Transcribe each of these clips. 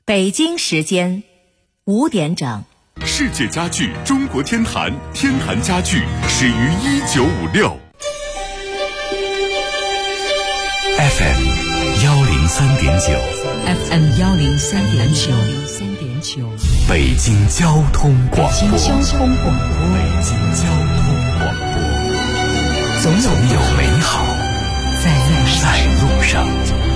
北京时间5点整。 世界家具中国天坛，天坛家具始于1956。FM 103.9 FM 103.9， 北京交通广播。 北京交通广播，总有美好在路上。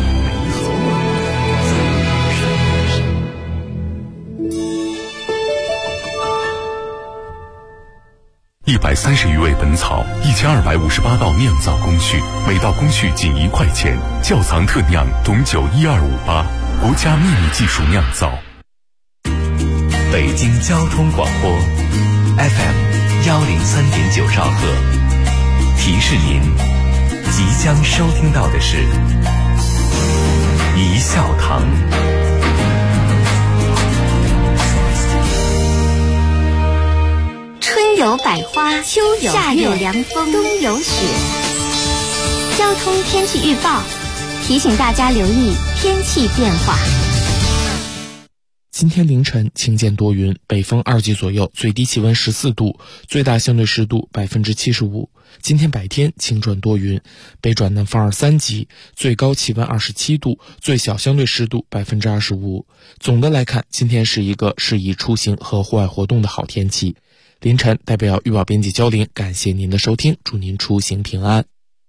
130余味本草，1258道酿造工序，每道工序仅1块钱。窖藏特酿董酒12588，国家秘密技术酿造。 北京交通广播 FM 103.9兆赫，提示您即将收听到的是一笑堂。 春有百花，秋有夏有凉风，冬有雪。交通天气预报提醒大家留意天气变化。 今天凌晨晴间多云，北风2级左右，最低气温14度，最大相对湿度75%。今天白天晴转多云，北转南风2、3级，最高气温27度，最小相对湿度25%。总的来看，今天是一个适宜出行和户外活动的好天气。凌晨代表预报编辑焦玲，感谢您的收听，祝您出行平安。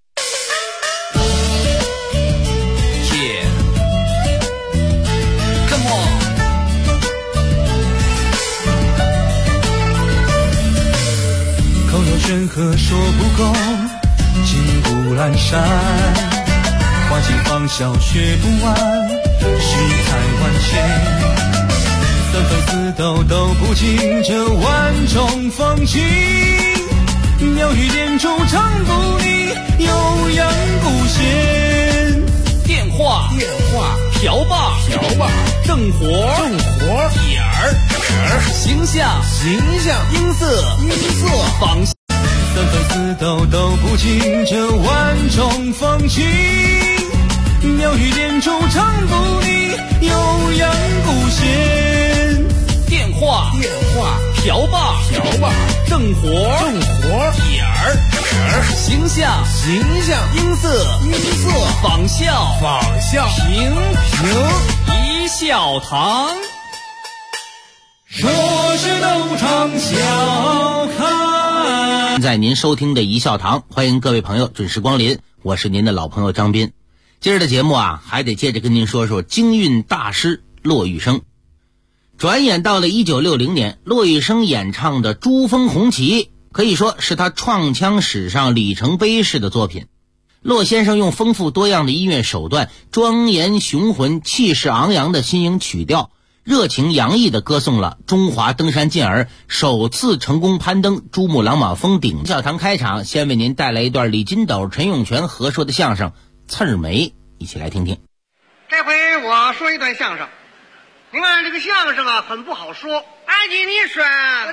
口若悬河说不够，情不阑珊，花季芳笑学不完，世态万千，纷纷似斗斗不尽这万种风情，妙语点出唱不腻，悠扬不闲。 电话瓢把正活点儿形象音色方向， 纷纷似斗斗不尽这万种风情，妙语点出唱不腻，悠扬不闲。 电话瓢把正活点儿形象音色仿效平一笑堂。 说是斗场笑看。 现在您收听的一笑堂，欢迎各位朋友准时光临，我是您的老朋友张斌。今儿的节目还得接着跟您说说京韵大师骆玉笙。转眼到了1960年，骆玉笙演唱的《珠峰红旗》可以说是他创腔史上里程碑式的作品。骆先生用丰富多样的音乐手段，庄严雄浑、气势昂扬的新颖曲调，热情洋溢地歌颂了中华登山健儿首次成功攀登珠穆朗玛峰顶。小堂开场，先为您带来一段李金斗、陈永泉合说的相声《刺儿梅》，一起来听听。 这回我说一段相声，您看这个相声很不好说。爱记你说，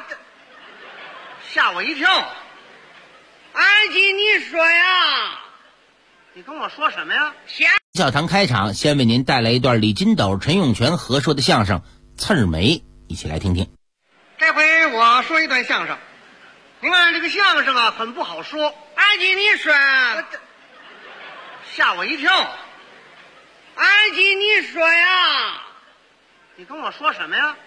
吓我一跳。爱记你说呀，你跟我说什么呀？ 小堂开场，先为您带来一段李金斗、陈永泉合说的相声《刺儿梅》，一起来听听。 这回我说一段相声，您看这个相声很不好说。爱记你说，吓我一跳。爱记你说呀，你跟我说什么呀？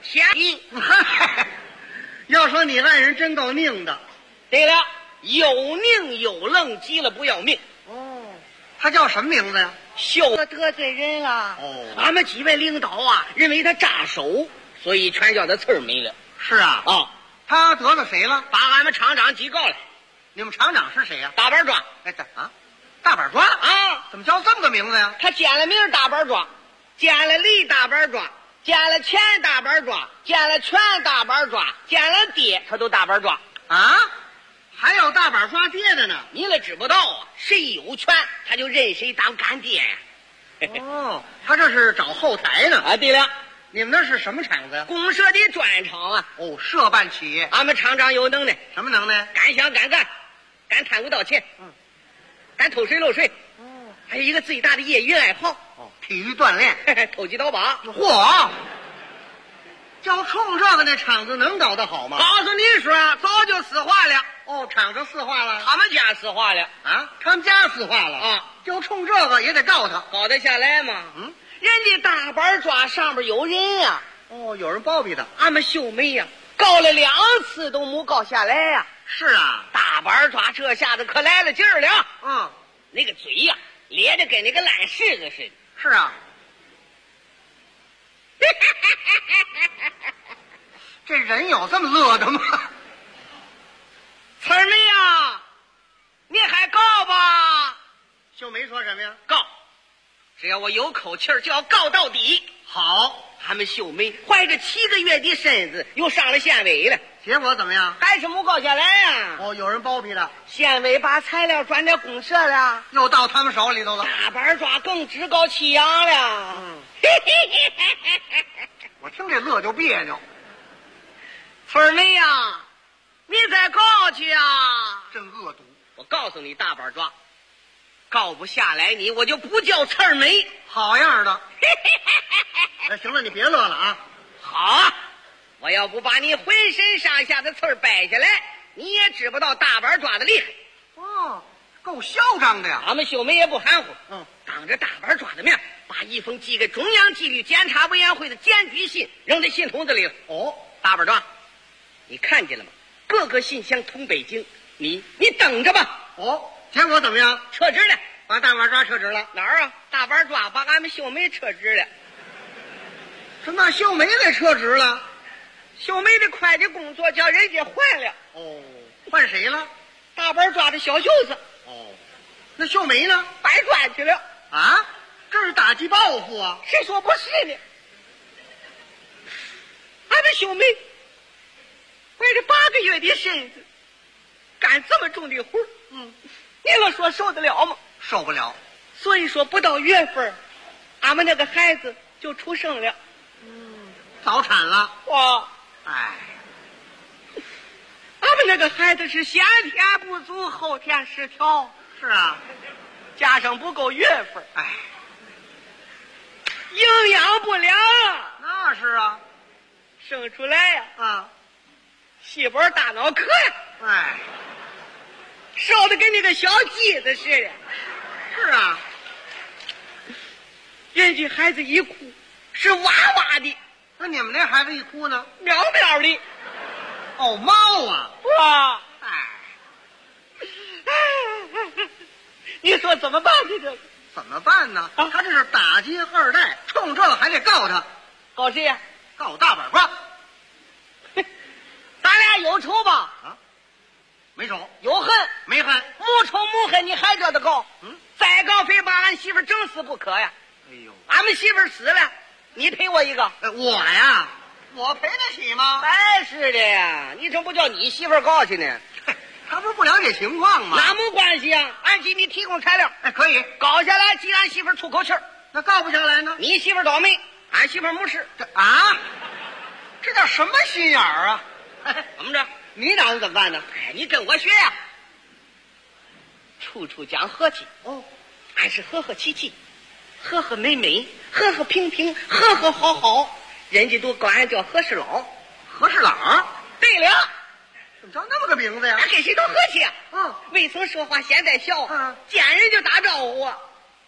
要说你爱人真够拧的。 对了，有拧有愣，急了不要命。 哦，他叫什么名字呀？ 秀得罪人了。 哦， 俺们几位领导认为他炸手，所以全叫他刺儿梅了。 是啊。他得了谁了？ 把俺们厂长举告了。 你们厂长是谁呀？ 大板庄。 大板庄怎么叫这么个名字呀？ 他兼了名大板庄，兼了利大板庄，兼了钱大板庄，兼了权大板庄，兼了爹，他都大板庄还有大板抓爹的呢。 你了知不道谁有权他就认谁当干爹呀。 他这是找后台呢。 对了， 你们那是什么厂子呀？ 公社的专厂社办企业。 俺们厂长有能耐。 什么能耐？ 敢想敢干，敢贪污盗窃，敢偷税漏税，还有一个最大的业余爱好体育锻炼， 投机倒把。 嚯， 就冲这个那厂子能搞得好吗？ 告诉你说，早就死化了。 哦，厂子四化了， 他们家死化了啊，他们家四化了啊， 就冲这个也得告他， 搞得下来吗？ 嗯， 人家大板抓上边有人呀。 哦，有人包庇他。 俺们秀梅呀，告了2次都没告下来呀。 是啊， 大板抓这下子可来了劲儿了。 嗯， 那个嘴呀，咧着跟那个烂柿子似的。 是啊。这人有这么乐的吗？ 词儿梅呀，你还告吧？ 秀梅说什么呀？ 告，只要我有口气儿，就要告到底。 好， 俺们秀梅怀着7个月的身子，又上了县委了， 结果怎么样？ 还是没告下来呀。 哦，有人包庇他， 县委把材料转到公社了， 又到他们手里头了。 大板抓更趾高气扬了。 嗯，我听这乐就别扭。 村儿梅呀，你再告去啊！ 真恶毒！ 我告诉你，大板抓，告不下来你，我就不叫刺儿梅。 好样的！哎，行了，你别乐了啊！ 好啊，我要不把你浑身上下的刺儿掰下来，你也知不道大板抓的厉害。 哦，够嚣张的呀！ 俺们秀梅也不含糊， 嗯， 当着大板抓的面，把一封寄给中央纪律检查委员会的检举信扔在信筒子里了。 哦， 大板抓，你看见了吗？各个信箱通北京，你等着吧。 哦，结果怎么样？ 撤职了， 把大板抓撤职了。 哪儿啊？大板抓把俺们秀梅撤职了。 什么？秀梅给撤职了？ 秀梅的会计工作叫人家换了。 哦，换谁了？ 大板抓的小舅子。 哦，那秀梅呢？ 白转去了。 啊，这是打击报复啊！ 谁说不是呢？俺们秀梅怀着8个月的身子，干这么重的活，你能说受得了吗？ 受不了。 所以说不到月份，俺们那个孩子就出生了。 早产了。 哇， 哎， 俺们那个孩子是先天不足，后天失调。 是啊， 加上不够月份， 哎， 营养不良啊。 那是啊， 生出来呀，细胞大脑壳呀， 哎， 烧的跟那个小鸡子似的。 是啊， 人家孩子一哭是哇哇的， 那你们那孩子一哭呢？ 喵喵的。 哦，猫啊！ 哇， 哎， 你说怎么办呢？这怎么办呢？他这是打击2代，冲这还得告他。 告谁呀？ 告大板抓。 咱俩有仇吧？ 啊，没仇。 有恨没恨。 没仇没恨，你还叫他告？再告非把俺媳妇整死不可呀！ 哎呦， 俺们媳妇死了，你赔我一个。 我呀，我赔得起吗？ 真是的呀，你怎么不叫你媳妇告去呢？ 他不了解情况吗？ 那没关系啊，俺给你提供材料。 哎，可以告下来，记俺媳妇出口气儿。 那告不下来呢？ 你媳妇倒霉，俺媳妇没事。 这叫什么心眼儿啊？ 怎么着？ 你打算怎么办呢？ 哎，你跟我学呀，处处讲和气。 哦， 俺是和和气气，和和美美，和和平平，和和好好，人家都管俺叫和事佬。 和事佬？ 对了， 怎么叫那么个名字呀？ 俺跟谁都和气啊。未曾说话先在笑，见人就打招呼啊。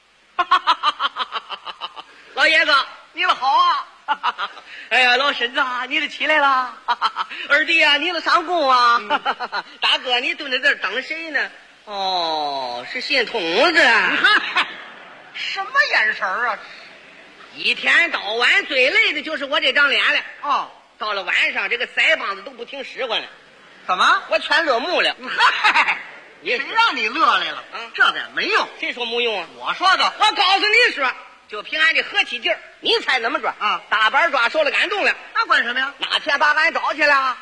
老爷子，你们好啊！哎呀，老婶子啊，你都起来了。二弟啊，你都上工啊。大哥，你蹲在这儿等谁呢？哦，是信筒子。 什么眼神啊？ 一天到晚最累的就是我这张脸了。到了晚上，这个腮帮子都不听使唤了。 怎么？ 我全乐木了。 谁让你乐来了？这个没用。 谁说没用啊？ 我说的。 我告诉你说，就凭俺这和气劲儿，你猜怎么着？大板抓受了感动了。 那管什么呀？ 哪天把俺找去了？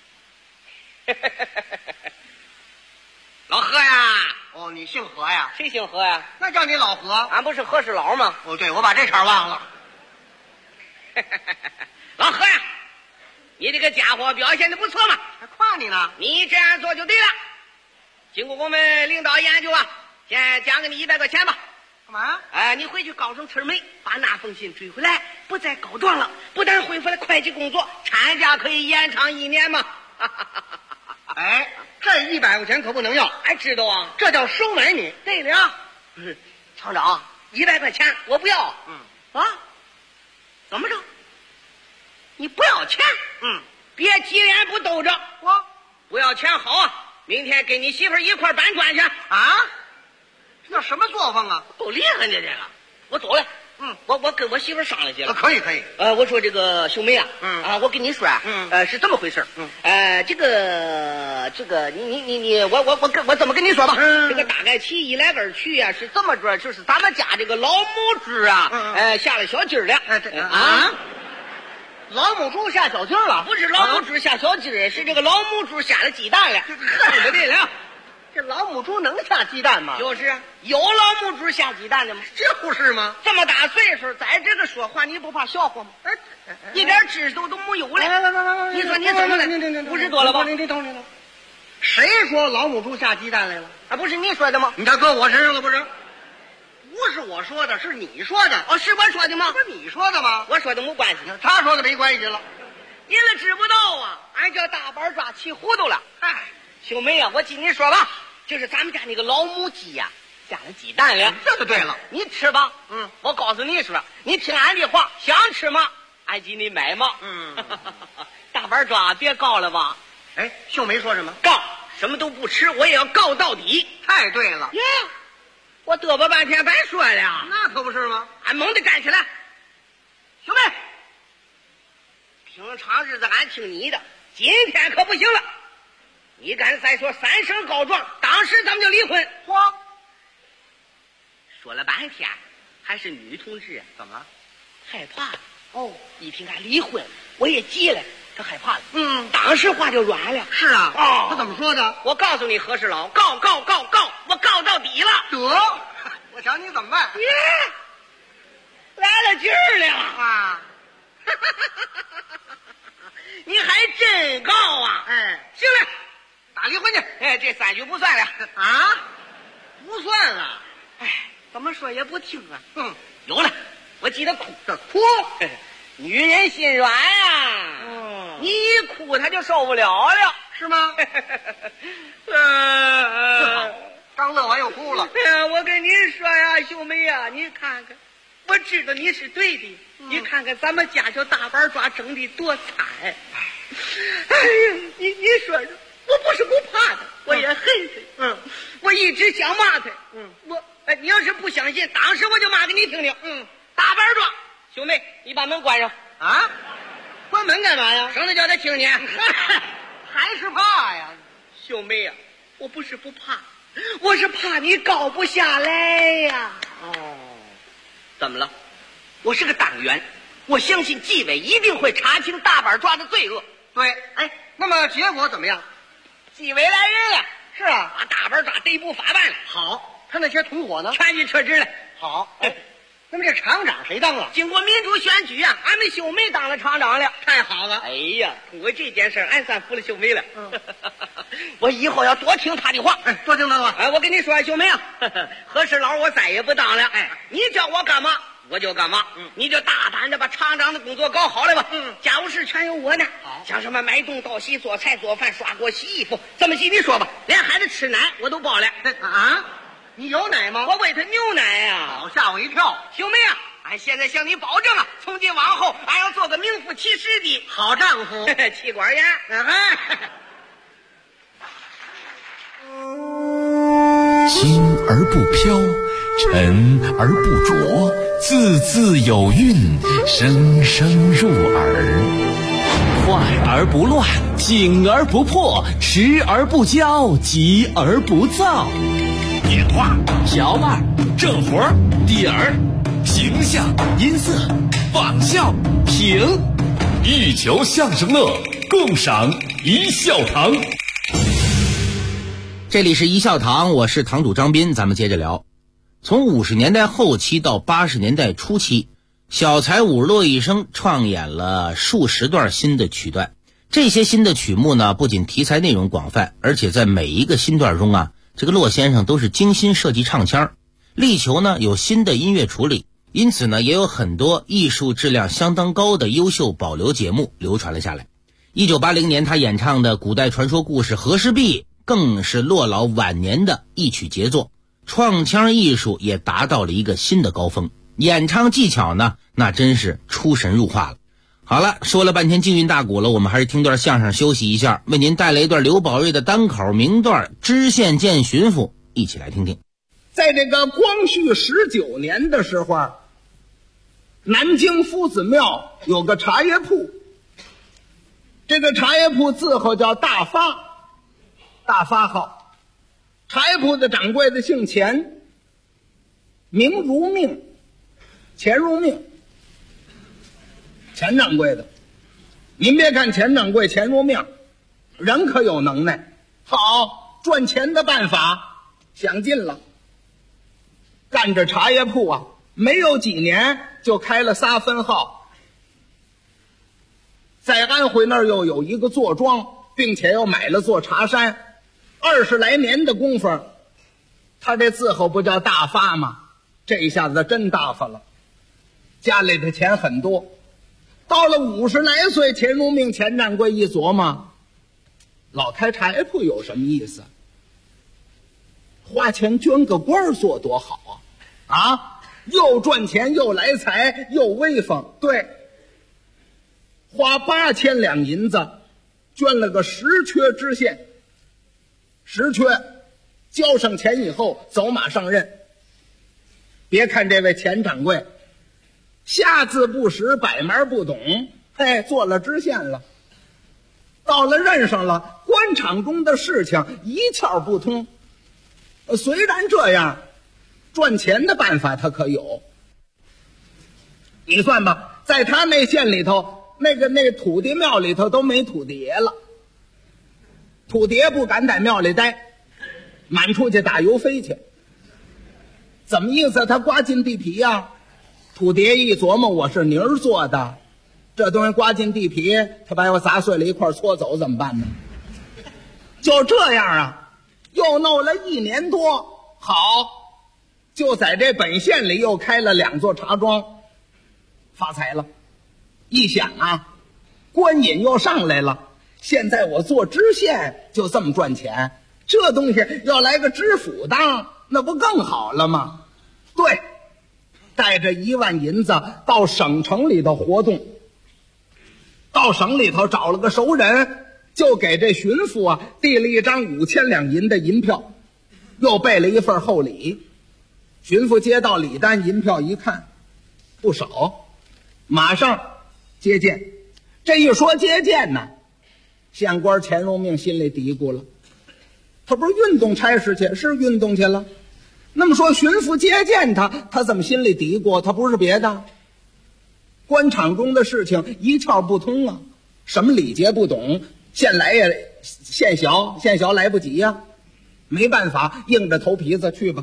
老何呀！ 哦，你姓何呀？ 谁姓何呀？ 那叫你老何。 俺不是和事佬吗？ 哦，对，我把这茬忘了。 老何呀，你这个家伙表现的不错嘛， 还夸你呢。 你这样做就对了。经过我们领导研究啊，先奖给你100块钱吧。 干嘛？ 你回去告诉村梅，把那封信追回来， 不再告状了，不但恢复了会计工作，产假可以延长1年嘛。 哎，这100块钱可不能要， 哎，知道啊， 这叫收买你。 对了，厂长，100块钱我不要。啊，怎么着？你不要钱？别急脸不兜着。 我不要钱好啊，明天跟你媳妇一块搬砖去啊。这叫什么作风啊？ 够厉害的这个，我走了。我跟我媳妇商量去了。 可以。 我说这个秀梅啊，我跟你说啊，是这么回事。这个你我怎么跟你说吧？这个大概其一来二去啊，是这么着，就是咱们家这个老母猪啊，下了小鸡儿了。 老母猪下小鸡儿了？ 不是老母猪下小鸡儿，是这个老母猪下了鸡蛋了。对了。 这老母猪能下鸡蛋吗？ 就是啊，有老母猪下鸡蛋的吗？ 就是吗？ 这么大岁数，在这个说话，你不怕笑话吗？一点知识都没有了。你说你怎么了？50多了吧？ 你等，谁说老母猪下鸡蛋来了？ 啊，不是你说的吗？ 你这搁我身上了不是？不是我说的，是你说的。 哦，是我说的吗？ 不是你说的吗？ 我说的没关系， 他说的没关系了。 你们知不道啊？俺叫大板抓气糊涂了。秀梅啊，我听你说吧，就是咱们家那个老母鸡呀，下了鸡蛋了。 这就对了， 你吃吧。我告诉你说，你听俺的话，想吃吗？俺给你买嘛。大板抓，别告了吧。 哎，秀梅说什么？ 告，什么都不吃，我也要告到底。 太对了。 耶，我嘚啵半天白说了。 那可不是吗？ 俺猛地站起来，秀梅，平常日子俺听你的，今天可不行了。你敢再说3声告状，当时咱们就离婚。 嚯！ 说了半天，还是女同志， 怎么了？ 害怕了。一听俺离婚，我也急了，他害怕了。当时话就软了。 是啊。他怎么说的？ 我告诉你，何世老，告，我告到底了。 得，我瞧你怎么办？ 来了劲儿了啊！ 你还真告啊？行了。 打离婚去！ 这3句不算了啊，不算了。 怎么说也不听啊。有了，我记得哭。 哭， 女人心软呀。你一哭，她就受不了了， 是吗？刚乐完又哭了。 我跟你说呀，秀梅呀，你看看，我知道你是对的。你看看咱们家叫大板抓整的多惨。你说说。我不是不怕他，我也恨他。我一直想骂他。你要是不相信，当时我就骂给你听听。大板抓，兄妹，你把门关上啊！关门干嘛呀？ 省得叫他听见。 还是怕呀， 兄妹呀，我不是不怕，我是怕你告不下来呀。怎么了？我是个党员，我相信纪委一定会查清大板抓的罪恶。 对，那么结果怎么样？ 纪委来人了。 是啊， 把大板抓逮捕法办了。 好，他那些同伙呢？ 全给撤职了。 好，那么这厂长谁当了？ 经过民主选举啊，俺们秀梅当了厂长了。 太好了！ 哎呀，通过这件事俺算服了秀梅了。我以后要多听她的话。 多听她的话。 我跟你说，秀梅啊，何事佬我再也不当了。你叫我干嘛我就干嘛。你就大胆的把厂长的工作搞好了吧。家务事全由我呢。像什么买东倒西、做菜做饭、刷锅洗衣服，这么细你说吧，连孩子吃奶我都包了。 啊？你有奶吗？ 我喂他牛奶呀。 好，吓我一跳。 秀梅啊，俺现在向你保证啊，从今往后俺要做个名副其实的好丈夫。 气管炎。 轻而不飘，沉而不浊，字字有韵，声声入耳。快而不乱，紧而不迫，持而不骄，急而不躁。点画、瓢把、正活、点儿、形象、音色、仿效、评，欲求相声乐，共赏一笑堂。 这里是一笑堂，我是堂主张斌，咱们接着聊。从50年代后期到80年代初期，小才武骆医生创演了数十段新的曲段。这些新的曲目呢，不仅题材内容广泛，而且在每一个新段中啊，这个骆先生都是精心设计唱腔，力求呢有新的音乐处理， 因此呢，也有很多艺术质量相当高的优秀保留节目流传了下来。1980年他演唱的古代传说故事《和氏璧》更是落老晚年的一曲杰作，创腔艺术也达到了一个新的高峰，演唱技巧呢，那真是出神入化了。好了，说了半天京韵大鼓了，我们还是听段相声休息一下，为您带来一段刘宝瑞的单口名段《知县见巡抚》，一起来听听。 在这个光绪19年的时候，南京夫子庙有个茶叶铺，这个茶叶铺字号叫大发，大发号。茶叶铺的掌柜的姓钱，名如命，钱如命。钱掌柜的，您别看钱掌柜钱如命，人可有能耐，好赚钱的办法想尽了。干着茶叶铺啊，没有几年就开了3分号，在安徽那儿又有一个坐庄，并且又买了座茶山，20来年的功夫，他这字号不叫大发吗？这一下子真大发了，家里的钱很多。到了50来岁，钱如命钱掌柜一琢磨，老开茶叶铺有什么意思？花钱捐个官做多好啊！又赚钱又来财又威风。对，花8000两银子捐了个10缺知县，10缺交上钱以后走马上任。别看这位钱掌柜下字不识，百门不懂，做了知县了，到了任上了，官场中的事情一窍不通。虽然这样，赚钱的办法他可有。你算吧，在他那县里头，那土地庙里头都没土地爷了，土地爷不敢在庙里待，满出去打油飞去。怎么意思？他刮进地皮呀，土地爷一琢磨，我是泥儿做的，这东西刮进地皮，他把我砸碎了一块搓走怎么办呢？就这样啊，又弄了1年多，好，就在这本县里又开了2座茶庄，发财了。一想啊，官瘾又上来了，现在我做知县就这么赚钱，这东西要来个知府当，那不更好了吗？对，带着1万银子到省城里头活动，到省里头找了个熟人，就给这巡抚啊递了一张5000两银的银票，又备了一份厚礼。巡抚接到礼单银票一看，不少，马上接见。这一说接见呢，县官钱如命心里嘀咕了，他不是运动差事去，是运动去了。那么说巡抚接见他怎么心里嘀咕？他不是别的，官场中的事情一窍不通啊，什么礼节不懂，县来呀，县小来不及呀，没办法，硬着头皮子去吧。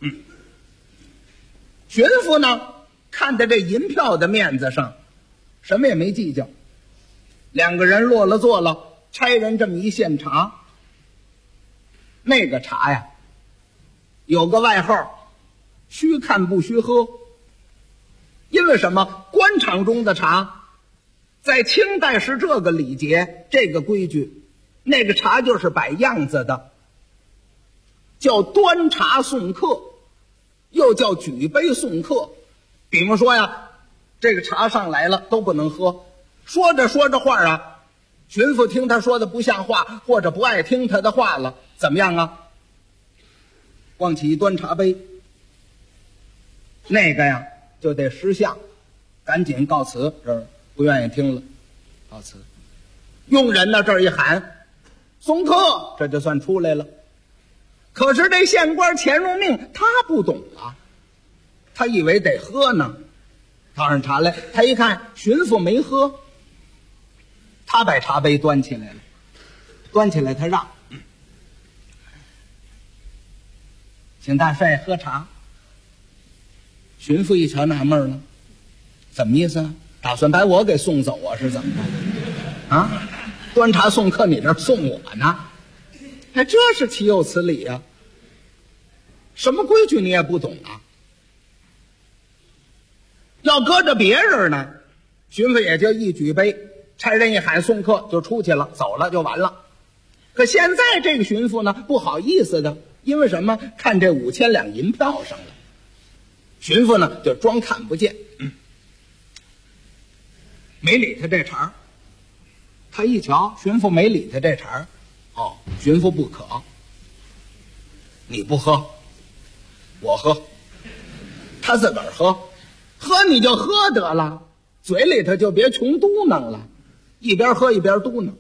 巡抚呢，看在这银票的面子上，什么也没计较。2个人落了座了，差人这么一献茶。那个茶呀，有个外号，须看不须喝。因为什么？官场中的茶，在清代是这个礼节，这个规矩，那个茶就是摆样子的，叫端茶送客，又叫举杯送客。比方说呀，这个茶上来了都不能喝，说着说着话啊，巡抚听他说的不像话，或者不爱听他的话了，怎么样啊？往起一端茶杯，那个呀就得识相，赶紧告辞，这儿不愿意听了，告辞。佣人呢这儿一喊送客，这就算出来了。可是这县官钱如命他不懂啊，他以为得喝呢，倒上茶来，他一看巡抚没喝，他把茶杯端起来了，端起来他让，请大帅喝茶。巡抚一瞧纳闷了，怎么意思啊？打算把我给送走啊？是怎么着？啊，端茶送客，你这送我呢？哎，这是岂有此理啊！什么规矩你也不懂啊？ 要搁着别人呢，巡抚也就一举杯，差人一喊送客就出去了，走了就完了。可现在这个巡抚呢，不好意思的，因为什么？看这5000两银票上了，巡抚呢就装看不见，没理他这茬儿。他一瞧，巡抚没理他这茬儿，哦，巡抚不渴，你不喝，我喝，他自个儿喝，喝你就喝得了，嘴里头就别穷嘟囔了，一边喝一边嘟囔。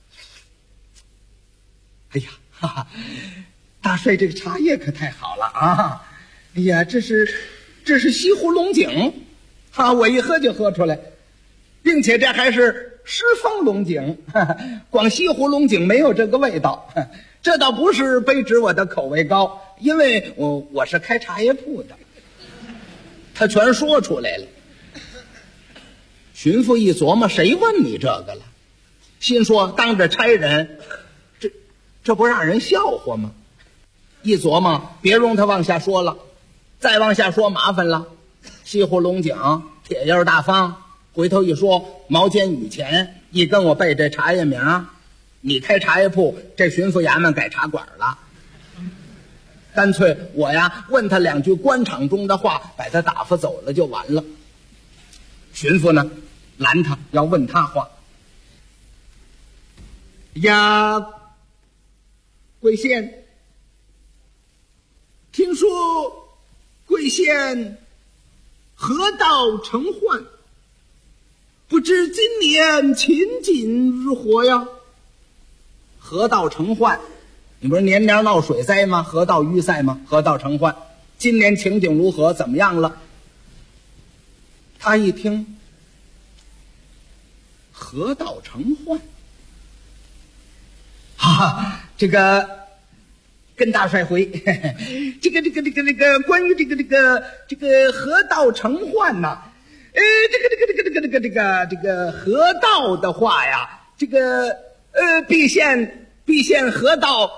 哎呀，哈哈，大帅这个茶叶可太好了啊！哎呀，这是西湖龙井，啊，我一喝就喝出来，并且这还是狮峰龙井，光西湖龙井没有这个味道。这倒不是卑职我的口味高，因为我是开茶叶铺的。他全说出来了。巡抚一琢磨，谁问你这个了？心说当着差人，这不让人笑话吗？一琢磨，别容他往下说了，再往下说麻烦了。西湖龙井，铁印大方，回头一说毛尖雨前，一跟我背这茶叶名，你开茶叶铺，这巡抚衙门改茶馆了。干脆我呀问他2句官场中的话，把他打发走了就完了。巡抚呢拦他，要问他话。呀，贵县，听说贵县河道成患，不知今年情景如何呀？河道成患，你不是年年闹水灾吗？河道淤塞吗？河道成患，今年情景如何？怎么样了？他一听，河道成患，哈，这个跟大帅回，这个关于这个河道成患呐，这个河道的话呀，这个毕县河道，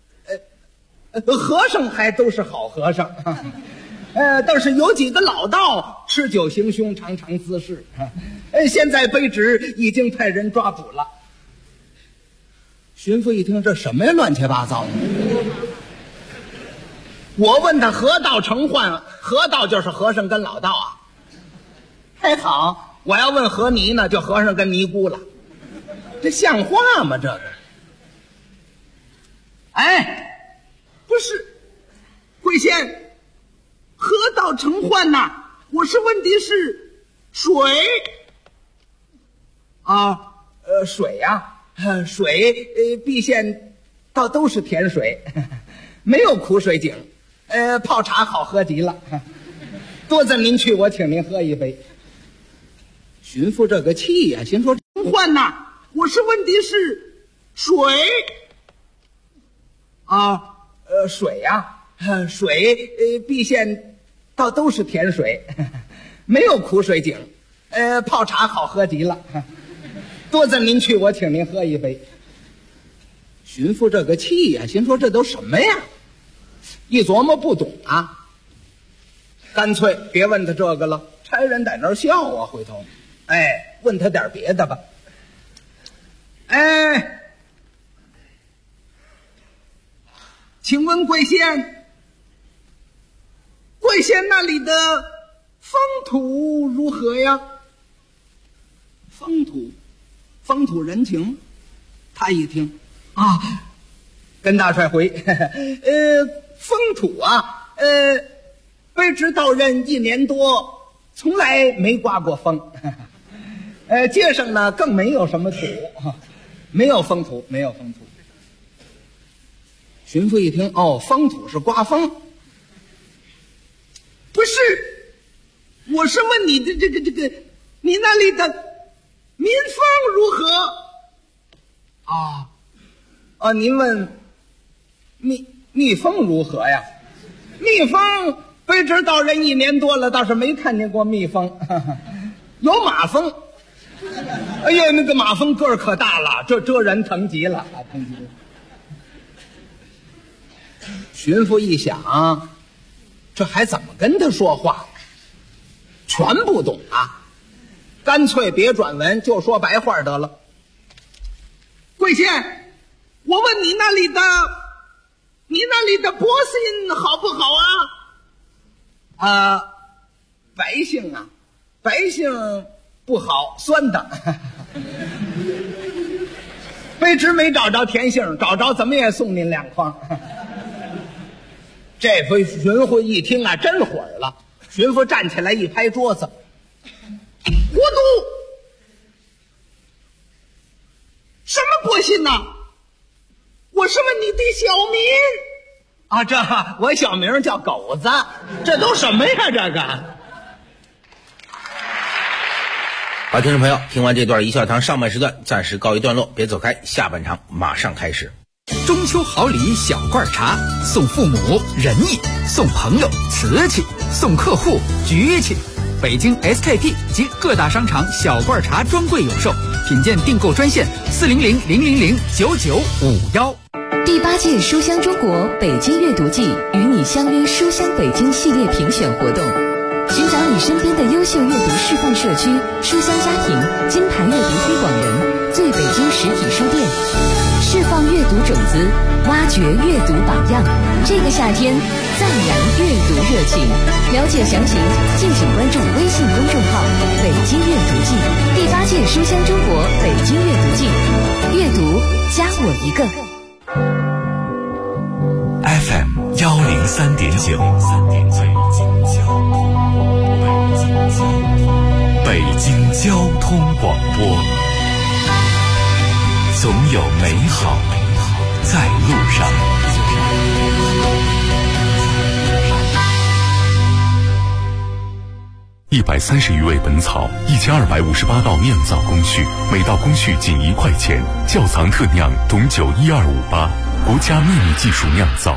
和尚还都是好和尚，倒是有几个老道吃酒行凶，常常滋事，现在卑职已经派人抓捕了。巡抚一听，这什么呀，乱七八糟的。我问他河道成患，河道就是和尚跟老道啊。还好，我要问和泥呢，就和尚跟尼姑了。这像话吗？这个？哎，不是，贵县河道成患呐，我是问的是水啊，水呀。水毕县倒都是甜水，没有苦水井，泡茶好喝极了，多赞您去，我请您喝一杯。巡抚这个气呀，心说换呐，我是问的是水啊，水呀，水毕县倒都是甜水，没有苦水井，泡茶好喝极了。多赞您去，我请您喝一杯。巡抚这个气呀，心说这都什么呀？一琢磨不懂啊，干脆别问他这个了，差人在那儿笑啊，回头，问他点别的吧。请问贵县那里的风土如何呀？风土人情，他一听啊，跟大帅回，风土啊，卑职到任1年多，从来没刮过风，街上呢更没有什么土，没有风土。巡抚一听，哦，风土是刮风，不是，我是问你的这个，你那里的民风如何？您问蜜蜂如何呀？蜜蜂卑职到任1年多了，倒是没看见过蜜蜂，有马蜂。哎呀，那个马蜂个儿可大了，这蜇人疼极了，疼极了。巡抚一想，这还怎么跟他说话？去全不懂啊，干脆别转文，就说白话得了。贵县，我问你那里的百姓好不好啊？百姓啊，百姓不好，酸的。卑职没找着田姓，找着怎么也送您2筐。这回巡抚一听啊，真火了。巡抚站起来一拍桌子：“国都，什么百姓呐？我是问你的小名啊，这我小名叫狗子，这都什么呀？这个。” 好，听众朋友，听完这段一笑堂上半时段暂时告一段落，别走开，下半场马上开始。 中秋好礼小罐茶，送父母仁义，送朋友瓷器，送客户局气。北京 SKP 及各大商场小罐茶专柜有售，品鉴订购专线400-000-9951。 第8届书香中国北京阅读季与你相约书香北京系列评选活动，寻找你身边的优秀阅读示范社区、书香家庭、金牌阅读推广人、最北京实体书店，释放阅读种子，挖掘阅读榜样。这个夏天，赞扬阅读热情。了解详情，敬请关注微信公众号“北京阅读季”。第8届书香中国北京阅读季，阅读加我一个。 FM 103.9，北京交通广播，总有美好在路上。 130余味本草，1258道酿造工序，每道工序仅1块钱。窖藏特酿董酒12588，国家秘密技术酿造。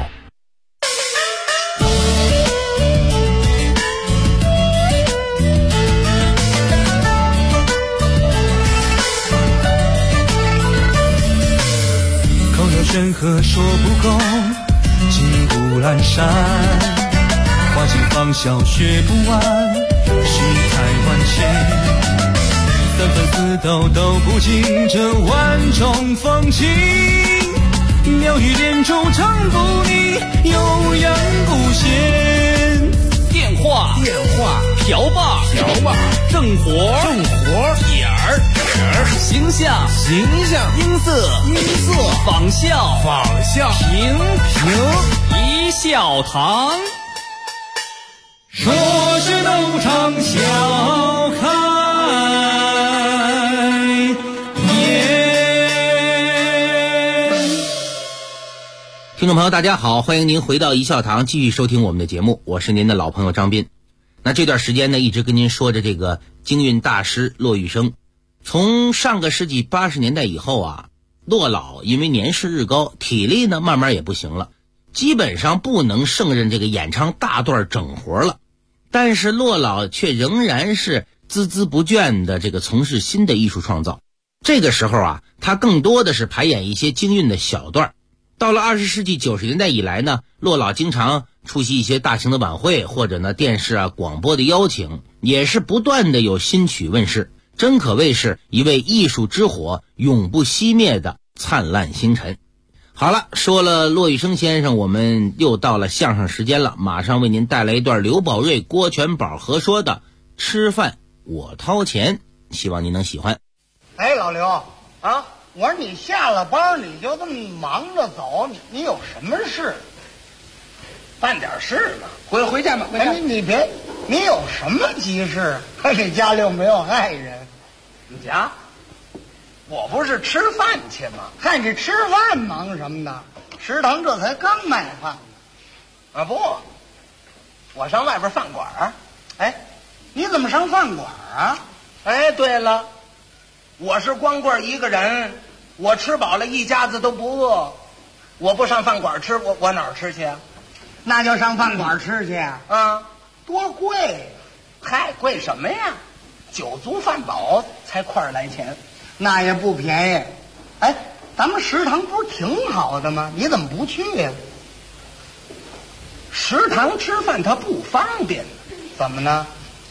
口有山河说不够，金谷阑珊，花季芳笑学不完，世态万千，三分四斗都不尽这万种风情，妙语连珠唱不腻，悠扬不闲。 电话瓢把正活眼儿形象音色仿效平一笑堂。 说是东厂笑开颜。 听众朋友大家好，欢迎您回到一笑堂继续收听我们的节目，我是您的老朋友张斌。那这段时间呢，一直跟您说着这个京韵大师骆玉笙。从上个世纪80年代以后啊，骆老因为年事日高，体力呢慢慢也不行了，基本上不能胜任这个演唱大段整活了。但是骆老却仍然是孜孜不倦的这个从事新的艺术创造。这个时候啊，他更多的是排演一些京韵的小段。到了20世纪90年代以来呢，骆老经常出席一些大型的晚会，或者呢电视啊广播的邀请，也是不断的有新曲问世，真可谓是一位艺术之火永不熄灭的灿烂星辰。好了，说了骆玉笙先生，我们又到了相声时间了，马上为您带来一段刘宝瑞、郭全宝合说的吃饭我掏钱，希望您能喜欢。 哎，老刘啊，我说你下了班你就这么忙着走，你有什么事？办点事嘛， 回家吧，回家。 你别，你有什么急事？你家里有没有爱人？你家？我不是吃饭去吗？嗨，你吃饭忙什么呢？食堂这才刚卖饭呢。啊不，我上外边饭馆儿。哎，你怎么上饭馆啊？哎，对了，我是光棍一个人，我吃饱了一家子都不饿，我不上饭馆吃，我哪儿吃去啊？那就上饭馆吃去啊？多贵！嗨，贵什么呀？酒足饭饱才块来钱，那也不便宜。哎，咱们食堂不是挺好的吗？你怎么不去呀？食堂吃饭它不方便，怎么呢？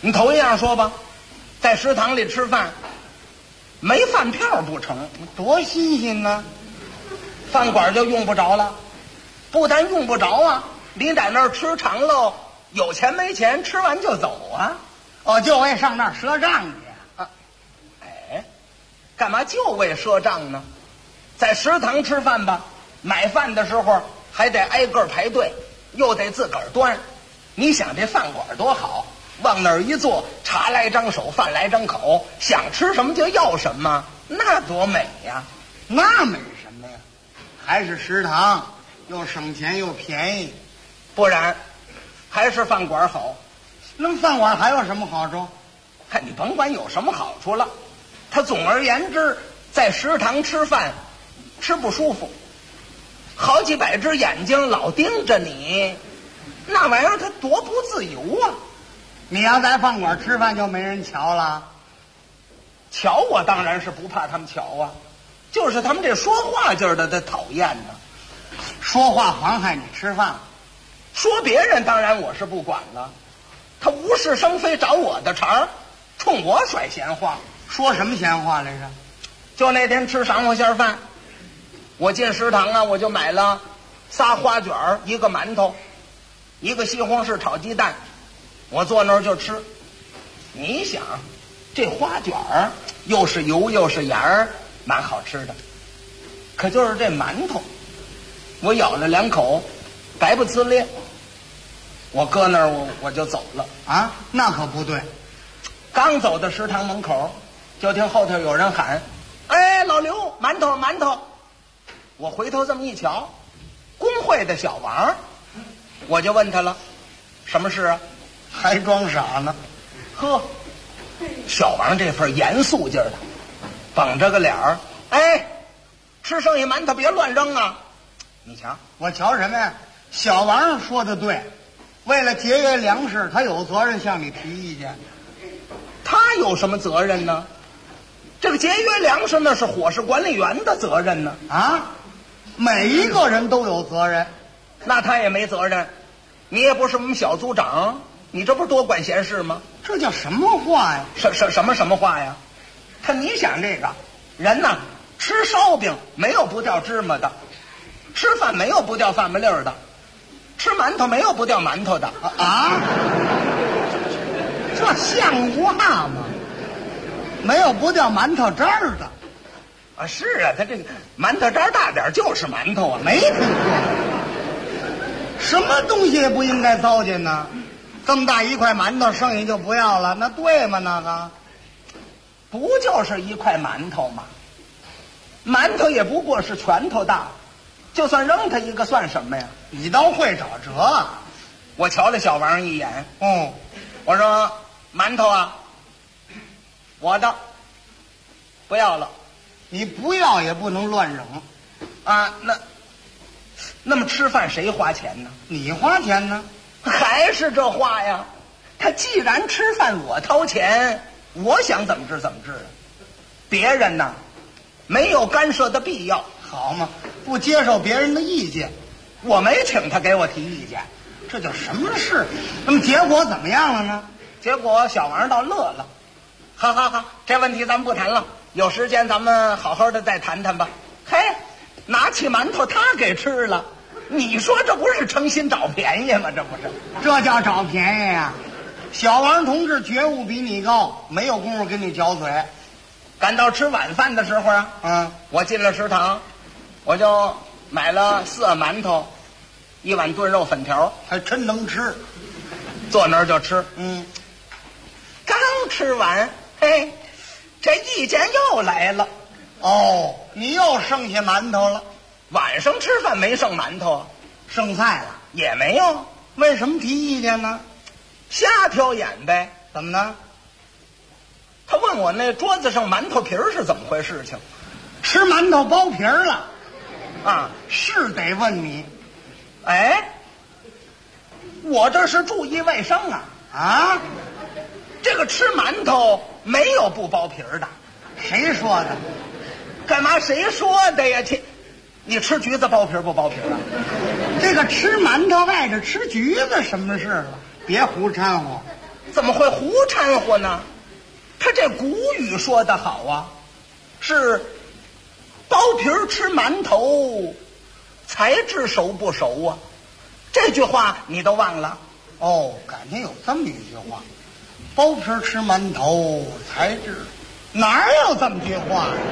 你头一样说吧，在食堂里吃饭，没饭票不成，多新鲜呢！饭馆就用不着了，不但用不着啊，你在那儿吃长喽，有钱没钱，吃完就走啊！ 哦，就为上那儿赊账去啊！哎，干嘛就为赊账呢？在食堂吃饭吧，买饭的时候还得挨个排队，又得自个儿端。你想这饭馆多好，往那儿一坐，茶来张手，饭来张口，想吃什么就要什么，那多美呀！ 那美什么呀？还是食堂，又省钱又便宜。 不然，还是饭馆好。 那饭馆还有什么好处？ 看你甭管有什么好处了，他总而言之，在食堂吃饭，吃不舒服，好几百只眼睛老盯着你，那玩意儿它多不自由啊！ 你要在饭馆吃饭就没人瞧了？ 瞧我当然是不怕他们瞧啊，就是他们这说话劲儿的讨厌呢。 说话妨害你吃饭， 说别人当然我是不管了，他无事生非找我的茬儿，冲我甩闲话。 说什么闲话来着？ 就那天吃晌午馅饭，我进食堂啊，我就买了仨花卷儿，一个馒头，一个西红柿炒鸡蛋，我坐那儿就吃。你想，这花卷儿又是油又是盐儿，蛮好吃的。可就是这馒头，我咬了2口，白不呲咧，我搁那儿我就走了啊！那可不对。 刚走到食堂门口，就听后头有人喊：“哎，老刘，馒头馒头！”我回头这么一瞧，工会的小王，我就问他了：“什么事啊？” 还装傻呢。 呵，小王这份严肃劲儿的，绷着个脸儿，哎，吃剩下馒头别乱扔啊！你瞧， 我瞧什么呀？小王说的对，为了节约粮食，他有责任向你提意见。 他有什么责任呢？这个节约粮食那是伙食管理员的责任呢。 啊，每一个人都有责任， 那他也没责任。你也不是我们小组长，你这不是多管闲事吗？ 这叫什么话呀？ 什么话呀？你想这个人呐，吃烧饼没有不掉芝麻的，吃饭没有不掉饭不粒儿的，吃馒头没有不掉馒头的啊！这像话吗？没有不掉馒头渣儿的啊！是啊，他这个馒头渣大点就是馒头啊， 没听过。什么东西也不应该糟践呢？这么大一块馒头，剩下就不要了，那对吗？那个不就是一块馒头吗？馒头也不过是拳头大，就算扔他一个算什么呀？ 你倒会找辙。 我瞧了小王一眼，我说馒头啊，我的不要了。 你不要也不能乱扔啊！那么吃饭谁花钱呢？ 你花钱呢？ 还是这话呀？他既然吃饭我掏钱，我想怎么治怎么治。别人呢，没有干涉的必要， 好嘛？不接受别人的意见， 我没请他给我提意见， 这叫什么事？那么结果怎么样了呢？ 结果小王倒乐了，好，这问题咱们不谈了，有时间咱们好好的再谈谈吧。嘿，拿起馒头他给吃了，你说这不是诚心找便宜吗？这不是， 这叫找便宜呀！小王同志觉悟比你高，没有功夫跟你嚼嘴。 赶到吃晚饭的时候啊，我进了食堂，我就买了4碗馒头，1碗炖肉粉条， 还真能吃。 坐那儿就吃，刚吃完，嘿，这意见又来了。 哦，你又剩下馒头了。 晚上吃饭没剩馒头啊， 剩菜了也没有。 为什么提意见呢？ 瞎挑眼呗。 怎么呢？ 他问我那桌子上馒头皮儿是怎么回事情？ 吃馒头剥皮儿了啊？ 是得问你。 哎，我这是注意卫生啊！这个吃馒头没有不剥皮儿的。 谁说的？ 干嘛谁说的呀？你吃橘子剥皮不剥皮啊？ 这个吃馒头碍着吃橘子什么事了？别胡掺和。 怎么会胡掺和呢？他这古语说得好啊，是剥皮吃馒头，才知熟不熟啊。这句话你都忘了？ 哦，感情有这么一句话，剥皮吃馒头才知，哪有这么句话呀？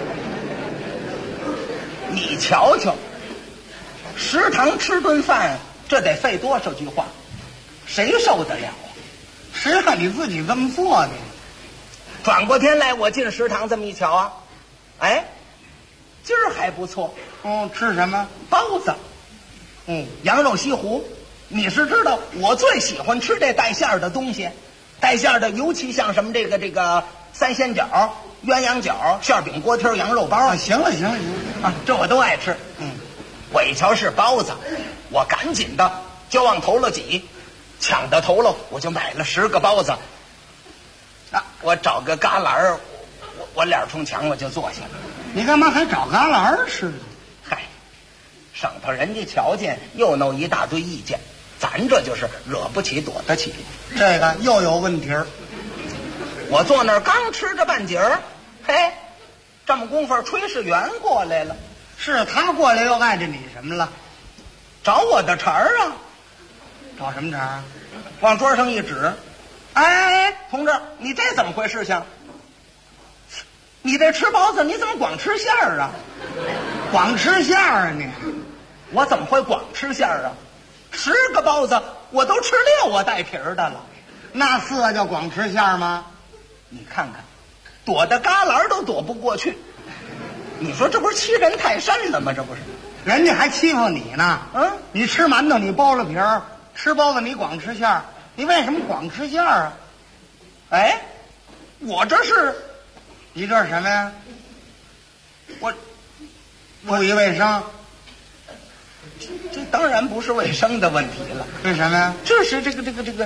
你瞧瞧，食堂吃顿饭，这得费多少句话，谁受得了啊？ 谁让你自己这么做的？ 转过天来，我进食堂这么一瞧啊，哎，今儿还不错。 吃什么？ 包子。羊肉西湖。你是知道我最喜欢吃这带馅儿的东西，带馅儿的尤其像什么这个三鲜饺、鸳鸯饺、馅饼、锅贴、羊肉包啊。 行了啊， 这我都爱吃。我一瞧是包子，我赶紧的就往头了挤，抢到头了我就买了10个包子。我找个旮旯，我脸冲墙我就坐下了。 你干嘛还找旮旯吃呢？ 嗨，省得人家瞧见又弄一大堆意见，咱这就是惹不起躲得起。 这个又有问题儿。 我坐那儿刚吃着半截儿，嘿，这么功夫炊事员过来了。 是他过来又碍着你什么了？ 找我的茬儿啊。 找什么茬儿？ 往桌上一指，哎，同志，你这怎么回事情？你这吃包子你怎么光吃馅儿啊？ 光吃馅儿啊你？ 我怎么会光吃馅儿啊？10个包子我都吃6个带皮儿的了， 那4个叫光吃馅儿吗？ 你看看，躲的旮旯都躲不过去。你说这不是欺人太甚了吗？这不是， 人家还欺负你呢。你吃馒头你剥了皮儿，吃包子你光吃馅儿，你为什么光吃馅儿啊？ 哎，我这是， 你这是什么呀？我注意卫生。 这当然不是卫生的问题了。 为什么呀？ 这是这个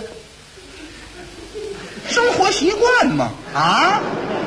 生活习惯嘛。 啊？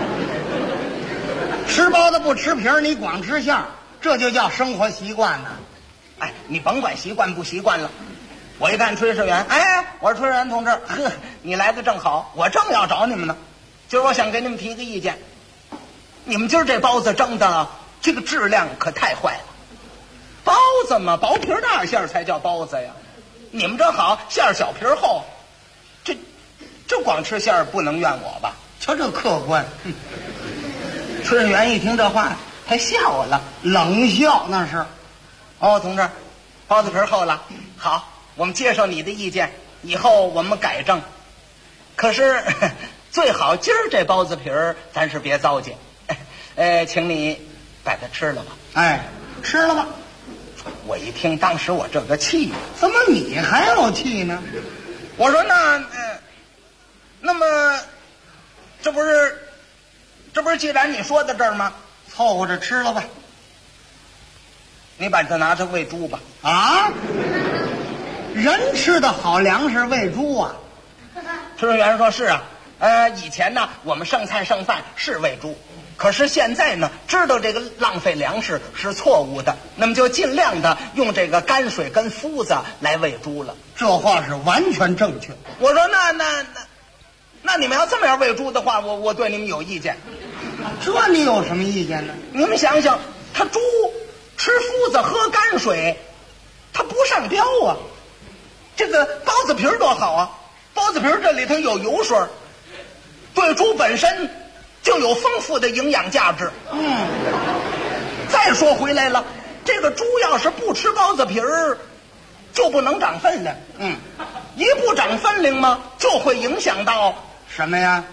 吃包子不吃皮儿，你光吃馅儿，这就叫生活习惯呢。 哎，你甭管习惯不习惯了。我一看炊事员，哎，我说炊事员同志，呵，你来的正好，我正要找你们呢。今儿我想给你们提个意见，你们今儿这包子蒸的这个质量可太坏了。包子嘛，薄皮大馅儿才叫包子呀。你们这好，馅儿小皮厚，这光吃馅儿不能怨我吧？ 瞧这客观。 炊事员一听这话，他笑了， 冷笑那是。 哦，同志，包子皮厚了，好，我们接受你的意见，以后我们改正。可是最好今儿这包子皮儿咱是别糟践，请你把它吃了吧。 哎，吃了吧。 我一听，当时我这个气， 怎么你还有气呢？ 我说那么这不是既然你说到这儿吗？ 凑合着吃了吧。 你把它拿去喂猪吧。 啊？人吃的好粮食喂猪啊？ 炊事员说是啊，以前呢我们剩菜剩饭是喂猪，可是现在呢知道这个浪费粮食是错误的，那么就尽量的用这个泔水跟麸子来喂猪了。 这话是完全正确。 我说那你们要这么样喂猪的话，我对你们有意见。 这你有什么意见呢？ 你们想想，他猪吃麸子喝泔水，它不上膘啊。这个包子皮多好啊，包子皮这里头有油水，对猪本身就有丰富的营养价值。再说回来了，这个猪要是不吃包子皮儿，就不能长分量。一不长分量嘛，就会影响到什么呀？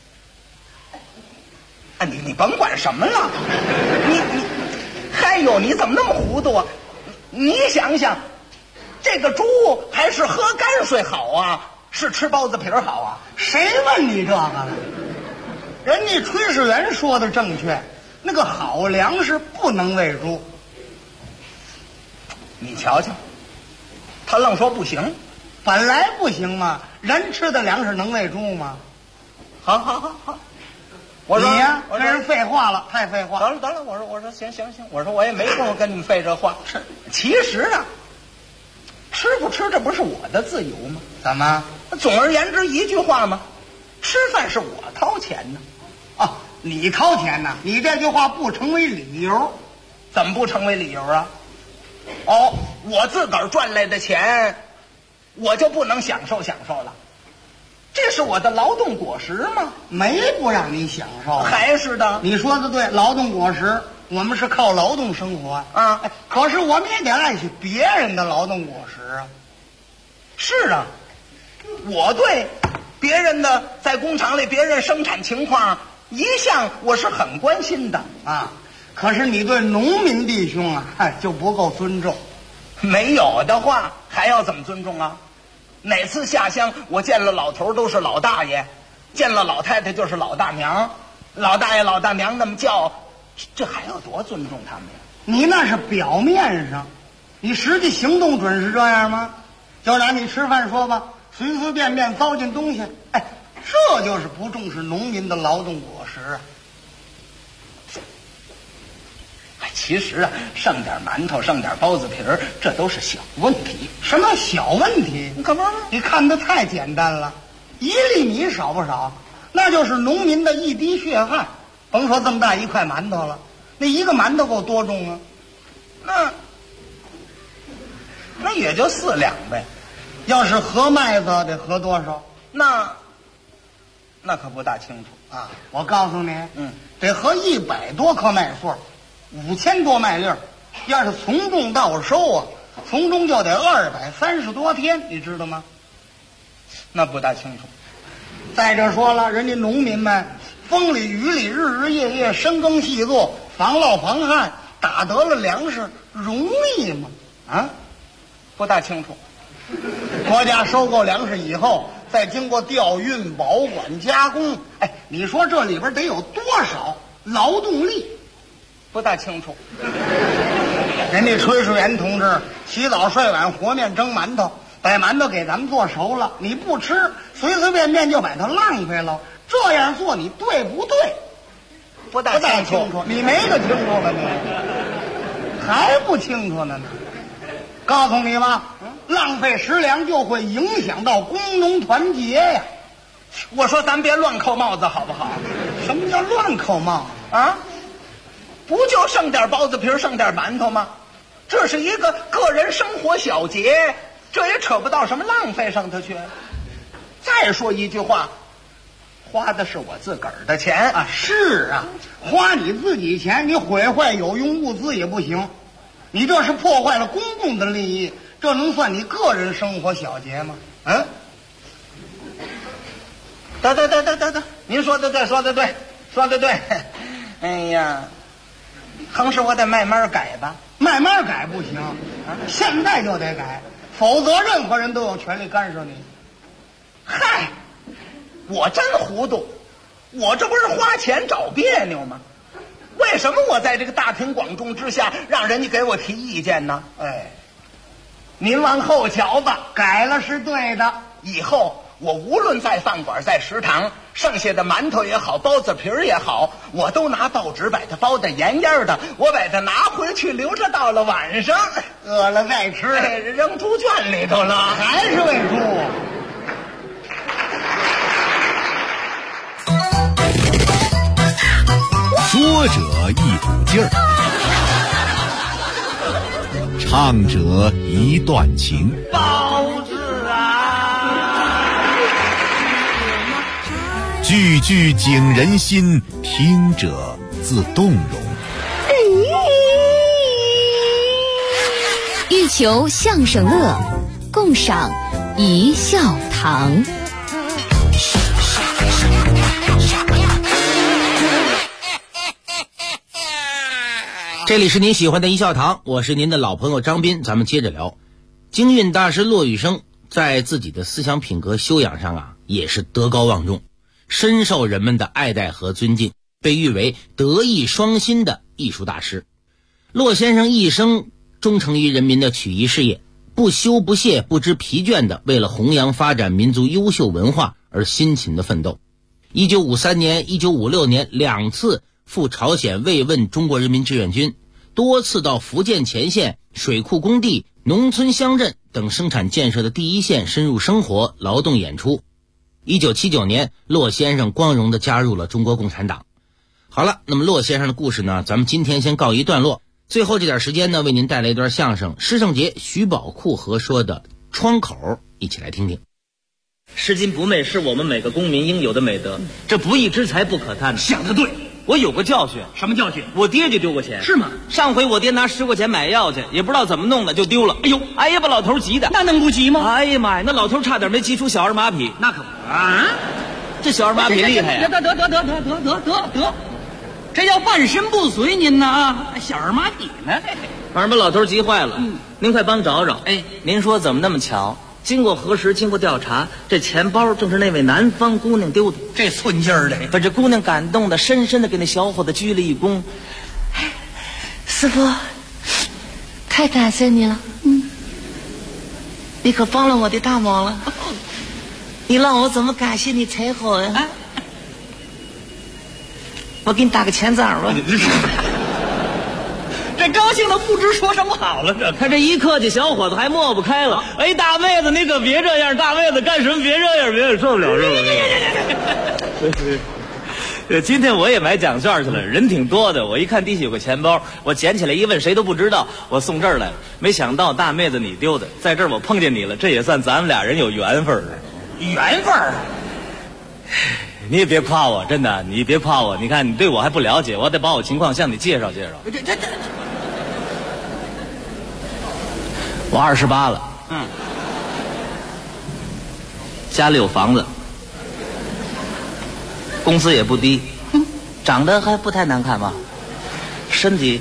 你甭管什么了，还有你怎么那么糊涂啊？你想想，这个猪还是喝泔水好啊，是吃包子皮儿好啊？ 谁问你这个了？人家炊事员说的正确，那个好粮食不能喂猪。 你瞧瞧，他愣说不行， 本来不行嘛，人吃的粮食能喂猪吗？ 好，我说你呀，跟人废话了，太废话。 得了，我说行，我说我也没工夫跟你们废这话。其实啊， 吃不吃这不是我的自由吗？ 怎么？ 总而言之一句话嘛，吃饭是我掏钱呢。 哦，你掏钱呢？你这句话不成为理由。 怎么不成为理由啊？哦，我自个儿赚来的钱，我就不能享受了？这是我的劳动果实吗？ 没不让你享受， 还是的。 你说的对，劳动果实，我们是靠劳动生活啊。 可是我们也得爱惜别人的劳动果实啊。 是啊，我对别人的在工厂里别人生产情况一向我是很关心的啊。可是你对农民弟兄啊就不够尊重。 没有的话还要怎么尊重啊？哪次下乡我见了老头都是老大爷，见了老太太就是老大娘，老大爷老大娘那么叫，这还要多尊重他们呀？ 你那是表面上，你实际行动准是这样吗？就拿你吃饭说吧，随随便便糟践东西，哎，这就是不重视农民的劳动果实啊。 其实啊，剩点馒头，剩点包子皮儿，这都是小问题。 什么小问题？ 你干嘛？ 你看得太简单了。1粒米少不少，那就是农民的一滴血汗。甭说这么大一块馒头了，那一个馒头够多重啊？ 那也就4两呗。 要是合麦子得合多少？ 那可不大清楚啊。我告诉你，得合100多颗麦穗，5000多麦粒儿。要是从种到收啊，从中就得230多天，你知道吗？ 那不大清楚。 再者说了，人家农民们风里雨里，日日夜夜深耕细作，防涝防旱，打得了粮食，容易吗？啊， 不大清楚。 国家收购粮食以后，再经过调运、保管、加工，哎，你说这里边得有多少劳动力？ 不大清楚。 人家炊事员同志洗澡睡碗和面蒸馒头，把馒头给咱们做熟了，你不吃，随随便便就把它浪费了，这样做你对不对？ 不大清楚。你没个清楚了，你还不清楚呢？告诉你吧，浪费食粮就会影响到工农团结呀。 我说咱别乱扣帽子好不好？ 什么叫乱扣帽子啊？不就剩点包子皮剩点馒头吗？这是一个个人生活小节，这也扯不到什么浪费上头去。再说一句话，花的是我自个儿的钱啊。是啊，花你自己钱，你毁坏有用物资也不行，你这是破坏了公共的利益，这能算你个人生活小节吗？ 得，您说的对，说的对。哎呀，横是我得慢慢改吧。 慢慢改不行，现在就得改，否则任何人都有权利干涉你。 嗨，我真糊涂，我这不是花钱找别扭吗？为什么我在这个大庭广众之下让人家给我提意见呢？ 哎， 您往后瞧吧， 改了是对的。 以后我无论在饭馆在食堂，剩下的馒头也好，包子皮儿也好，我都拿报纸把它包得严严的，我把它拿回去留着，到了晚上饿了再吃， 扔猪圈里头了。 还是喂猪。 说者一股劲儿，唱者一段情。 包子啊， 句句景人心，听者自动容。 欲求相声乐，共赏一笑堂。 这里是您喜欢的一笑堂，我是您的老朋友张斌，咱们接着聊。京韵大师骆玉笙在自己的思想品格修养上啊，也是德高望重，深受人们的爱戴和尊敬，被誉为德艺双馨的艺术大师。骆先生一生忠诚于人民的曲艺事业，不休不懈不知疲倦的为了弘扬发展民族优秀文化而辛勤的奋斗。1953年、1956年2次赴朝鲜慰问中国人民志愿军，多次到福建前线水库工地、农村乡镇等生产建设的第一线深入生活、劳动演出。1979年，骆先生光荣地加入了中国共产党。好了，那么骆先生的故事呢，咱们今天先告一段落。最后这点时间呢，为您带来一段相声，施圣杰、徐宝库和说的《窗口》，一起来听听。 拾金不昧是我们每个公民应有的美德，这不义之财不可贪。 想得对， 我有个教训。 什么教训？ 我爹就丢过钱。 是吗？ 上回我爹拿10块钱买药去，也不知道怎么弄的就丢了。哎呀，把老头急的。 那能不急吗？ 哎呀妈呀，那老头差点没急出小儿麻痹。 那可不啊！ 这小儿麻痹厉害呀！ 得，这叫半身不遂您呢啊，小儿麻痹呢。 反正把老头急坏了。您快帮找找。您说怎么那么巧？经过核实，经过调查，这钱包正是那位南方姑娘丢的。 这寸劲儿的， 把这姑娘感动的，深深的给那小伙子鞠了一躬。 师傅，太感谢你了，你可帮了我的大忙了。你让我怎么感谢你才好呀？我给你打个钱掌吧。 这高兴的不知说什么好了。 他这一客气，小伙子还抹不开了。哎，大妹子，你可别这样！大妹子干什么？别这样，别受不了，受不了。今天我也买奖券去了，人挺多的。我一看地下有个钱包，我捡起来一问，谁都不知道。我送这儿来了，没想到大妹子你丢的，在这儿我碰见你了，这也算咱们俩人有缘分了。 缘分儿？ 你也别夸我，真的，你别夸我。你看你对我还不了解，我得把我情况向你介绍介绍。我28了，家里有房子，工资也不低，长得还不太难看吧，身体，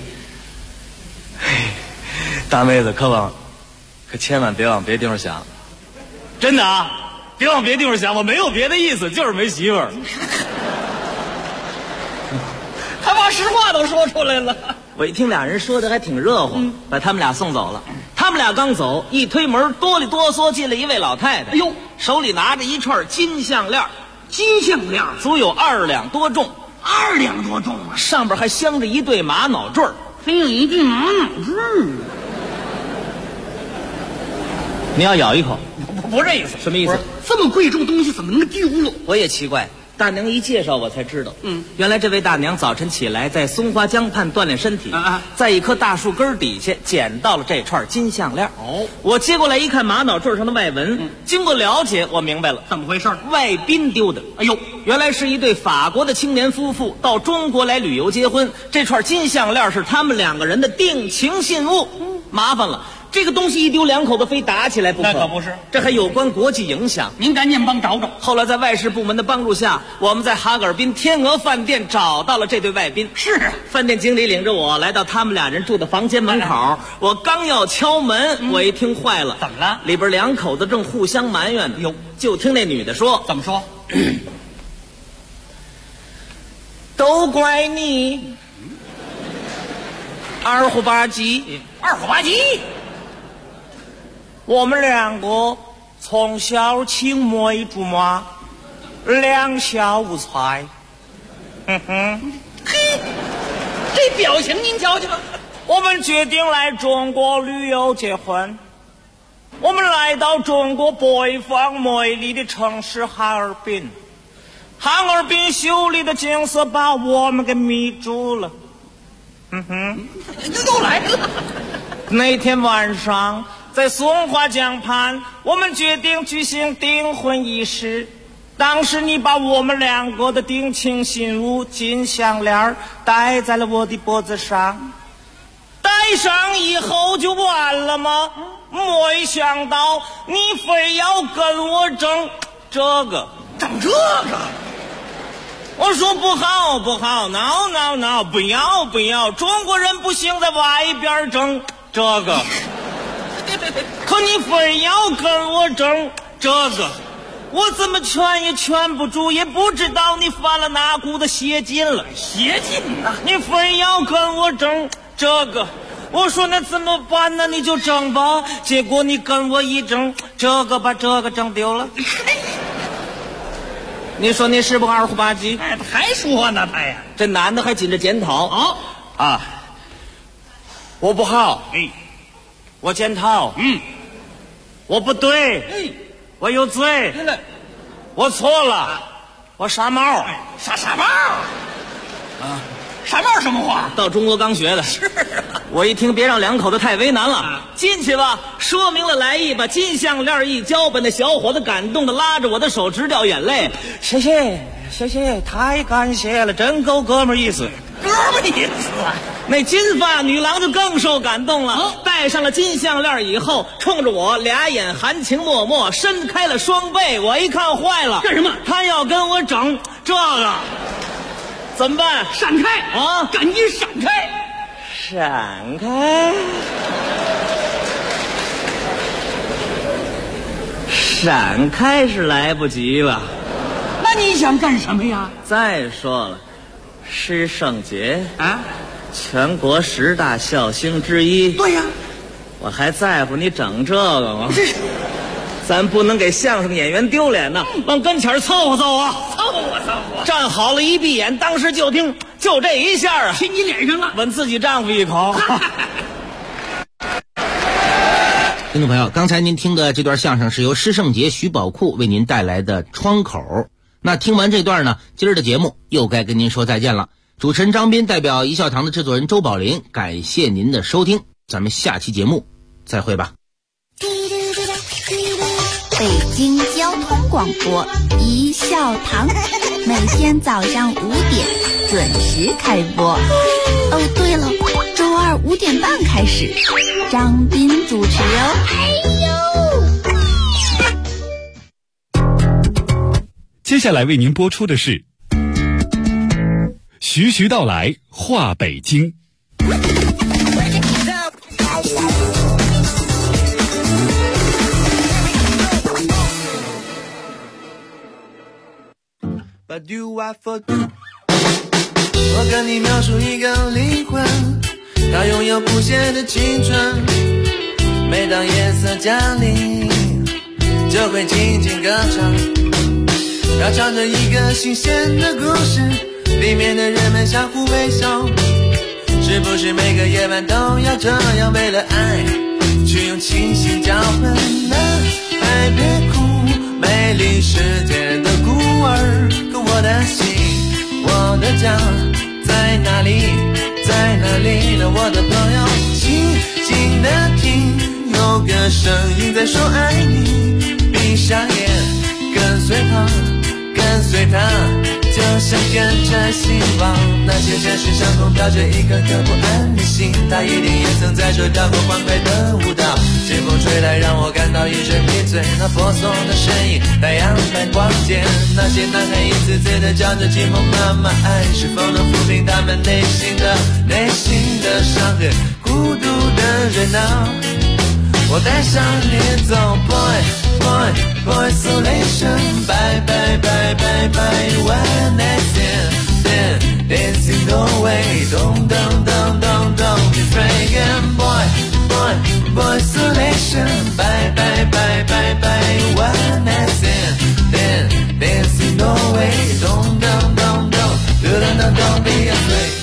大妹子可千万别往别地方想，真的啊，别往别地方想，我没有别的意思，就是没媳妇儿。 他把实话都说出来了。 我一听俩人说的还挺热乎，把他们俩送走了。他们俩刚走，一推门，哆里哆嗦进来一位老太太。手里拿着一串金项链， 金项链足有2两多重。 2两多重啊！ 上边还镶着一对玛瑙坠儿， 还有一对玛瑙坠儿。 你要咬一口？ 不是这意思。 什么意思？ 这么贵重东西怎么能丢了？ 我也奇怪。大娘一介绍我才知道，原来这位大娘早晨起来在松花江畔锻炼身体，在一棵大树根底下捡到了这串金项链。我接过来一看玛瑙坠上的外纹，经过了解，我明白了怎么回事。 外宾丢的。原来是一对法国的青年夫妇到中国来旅游结婚，这串金项链是他们2个人的定情信物。麻烦了。这个东西一丢，2口子非打起来不可。 那可不是， 这还有关国际影响。 您赶紧帮找找。 后来在外事部门的帮助下，我们在哈尔滨天鹅饭店找到了这对外宾。 是啊， 饭店经理领着我来到他们俩人住的房间门口，我刚要敲门，我一听坏了。 怎么了？ 里边2口子正互相埋怨呢。就听那女的说：“ 怎么说？ 都怪你，二虎吧唧， 二虎吧唧。 我们2个从小青梅竹马，2小无猜。 嘿，这表情您瞧瞧。 我们决定来中国旅游结婚。我们来到中国北方美丽的城市哈尔滨，哈尔滨秀丽的景色把我们给迷住了。 又来了。 那天晚上。在松花江畔，我们决定举行订婚仪式。当时你把我们2个的定情信物金项链戴在了我的脖子上，戴上以后就完了吗？没想到你非要跟我争这个。 争这个？ 我说不好不好， no， 不要，中国人不行，在外边争这个。可你非要跟我争这个，我怎么劝也劝不住，也不知道你犯了哪股子邪劲了。 邪劲啊！ 你非要跟我争这个，我说那怎么办呢？你就争吧。结果你跟我一争，这个把这个争丢了。你说你是不二虎吧唧？ 还说呢他呀！ 这男的还紧着检讨。我不好。 我检讨，我不对，我有罪，我错了，我傻帽， 傻帽啊，傻帽什么话？ 到中国刚学的。 是啊， 我一听别让两口子太为难了，进去吧，说明了来意，把金项链一交，把那小伙子感动的拉着我的手直掉眼泪。谢谢，太感谢了，真够哥们儿意思。 哥们儿意思啊！ 那金发女郎就更受感动了，戴上了金项链以后，冲着我俩眼含情脉脉，伸开了双臂。我一看坏了， 干什么？ 他要跟我整这个，怎么办？ 闪开啊！ 赶紧闪开！ 闪开！闪开是来不及了。 那你想干什么呀？ 再说了，师圣节啊， 全国10大孝星之一。 对呀， 我还在乎你整这个吗？咱不能给相声演员丢脸呐，往跟前凑合凑合， 凑合。 站好了，一闭眼，当时就听，就这一下啊， 亲你脸上了， 吻自己丈夫一口。听众朋友，刚才您听的这段相声是由施圣杰、徐宝库为您带来的《窗口》。那听完这段呢，今儿的节目又该跟您说再见了。主持人张斌代表一笑堂的制作人周宝林，感谢您的收听，咱们下期节目再会吧。 北京交通广播一笑堂，每天早上5点准时开播。哦，对了，周二5点半开始，张斌主持哦。 接下来为您播出的是徐徐道来话北京。 我跟你描述一个灵魂，它拥有不懈的青春，每当夜色降临就会静静歌唱，它唱着一个新鲜的故事，里面的人们相互微笑，是不是每个夜晚都要这样为了爱去用清醒交换呢？爱别哭，美丽世界的孤儿，可我的心，我的家在哪里，在哪里呢？我的朋友，静静地听，有个声音在说爱你，闭上眼，跟随他，跟随他，就像跟着希望。那些城市上空飘着一颗颗不安的心，他一定也曾在这跳过欢快的舞蹈。清风吹来，让我感到一阵迷醉，那婆娑的身影，太阳般光洁。那些男孩一次次地叫着寂寞妈妈，爱是否能抚平他们内心的伤痕，孤独的热闹。我带上你走 Boy Isolation Bye bye bye bye bye One night stand Dancing the way Don't be afraid Boy Isolation Bye bye bye bye bye One night stand Dancing the way Don't be afraid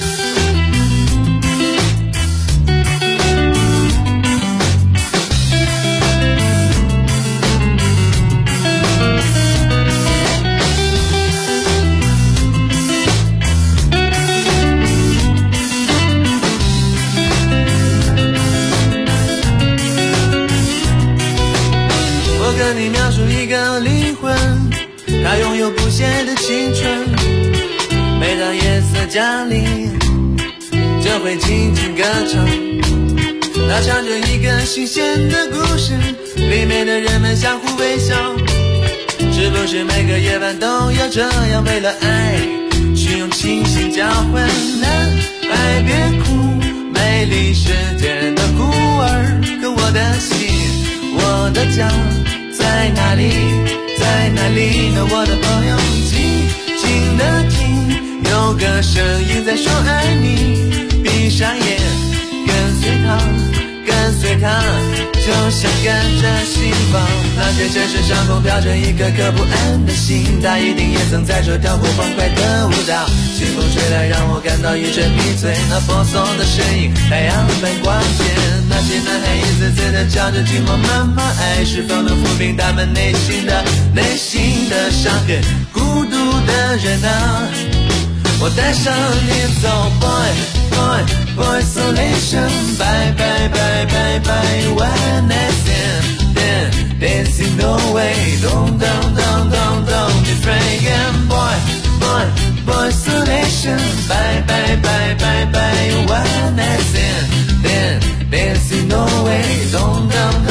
跟你描述一个灵魂，它拥有不懈的青春，每当夜色降临就会静静歌唱，它唱着一个新鲜的故事，里面的人们相互微笑，是不是每个夜晚都要这样为了爱去用清醒交换呢？爱别哭，美丽世界的孤儿，可我的心，我的家在哪里，在哪里呢？我的朋友，静静地听，有个声音在说爱你，闭上眼，跟随他，跟随它，就像跟着心房。那些城市上空飘着一颗颗不安的心，它一定也曾在这跳过欢快的舞蹈。清风吹来，让我感到一阵迷醉，那婆娑的身影，太阳般光线。那些男孩一次次地叫着寂寞妈妈，爱是否能抚平他们内心的伤痕？孤独的人啊，我带上你走 ，boy isolation， bye bye bye bye bye one night stand， dancing no way， don't be afraid， boy isolation， bye bye bye bye bye one night stand， dancing no way， don't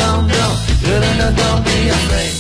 be afraid。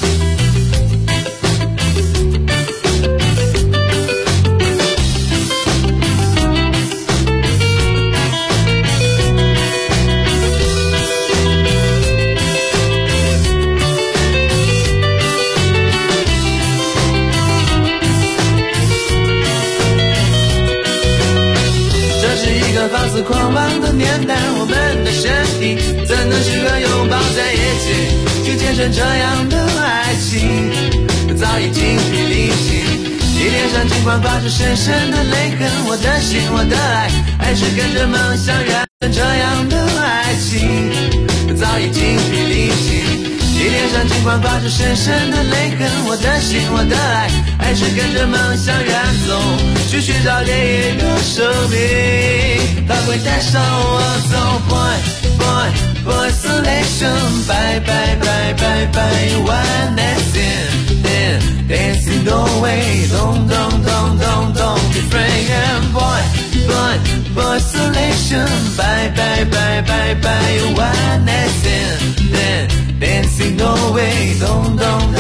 放肆狂妄的年代，我们的身体怎能适合拥抱在一起，去见证这样的爱情，早已精疲力尽。你脸上尽管挂着深深的泪痕，我的心，我的爱，还是跟着梦想远。这样的爱情，早已精疲力尽。你脸上尽管挂着深深的泪痕，我的心，我的爱，还是跟着梦想远走，去寻找另一个生命，它会带上我走。boy isolation， bye bye bye bye bye one night stand， dancing no way， don't be afraid， boy isolation， bye bye bye bye bye one night stand，dancing no way， don't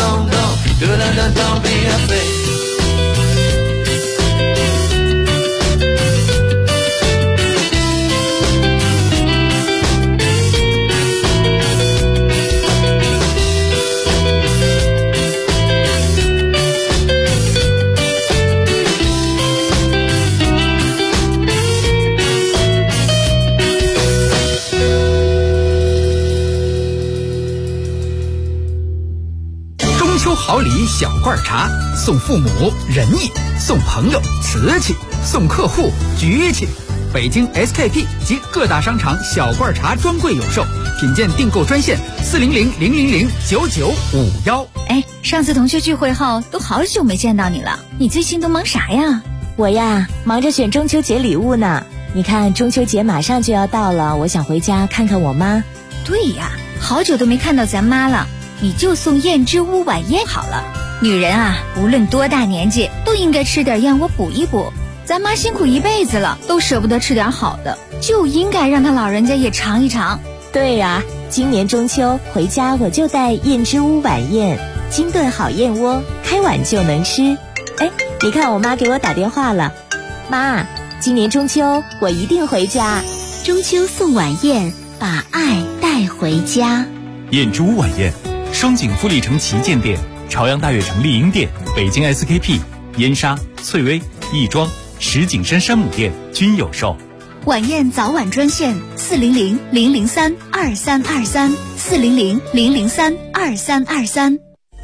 be afraid。 好礼小罐茶，送父母仁义，送朋友瓷器，送客户局气。北京 SKP 及各大商场小罐茶专柜有售，品鉴订购专线400-000-9951。 哎，上次同学聚会后都好久没见到你了，你最近都忙啥呀？ 我呀，忙着选中秋节礼物呢。你看中秋节马上就要到了，我想回家看看我妈。 对呀，好久都没看到咱妈了。你就送燕之屋晚宴好了。女人啊，无论多大年纪，都应该吃点燕窝补一补。咱妈辛苦一辈子了，都舍不得吃点好的，就应该让她老人家也尝一尝。 对呀，今年中秋回家我就带燕之屋晚宴，精炖好燕窝，开碗就能吃。哎，你看我妈给我打电话了。妈，今年中秋我一定回家。 中秋送晚宴，把爱带回家。 燕之屋晚宴，双井富力城旗舰店、朝阳大悦城丽婴店、北京 SKP、燕莎、翠微、亦庄、石景山山姆店均有售。 晚宴早晚专线400-003-2323 400-003-2323。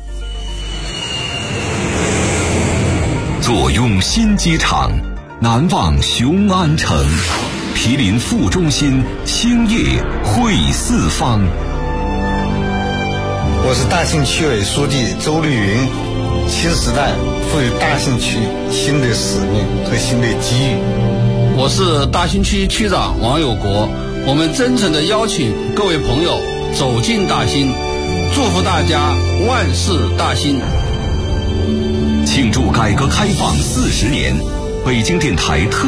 坐拥新机场，难忘雄安城，毗邻副中心，兴业汇四方。 我是大兴区委书记周绿云。新时代赋予大兴区新的使命和新的机遇。 我是大兴区区长王有国。我们真诚地邀请各位朋友走进大兴，祝福大家万事大兴。 庆祝改革开放40年，北京电台特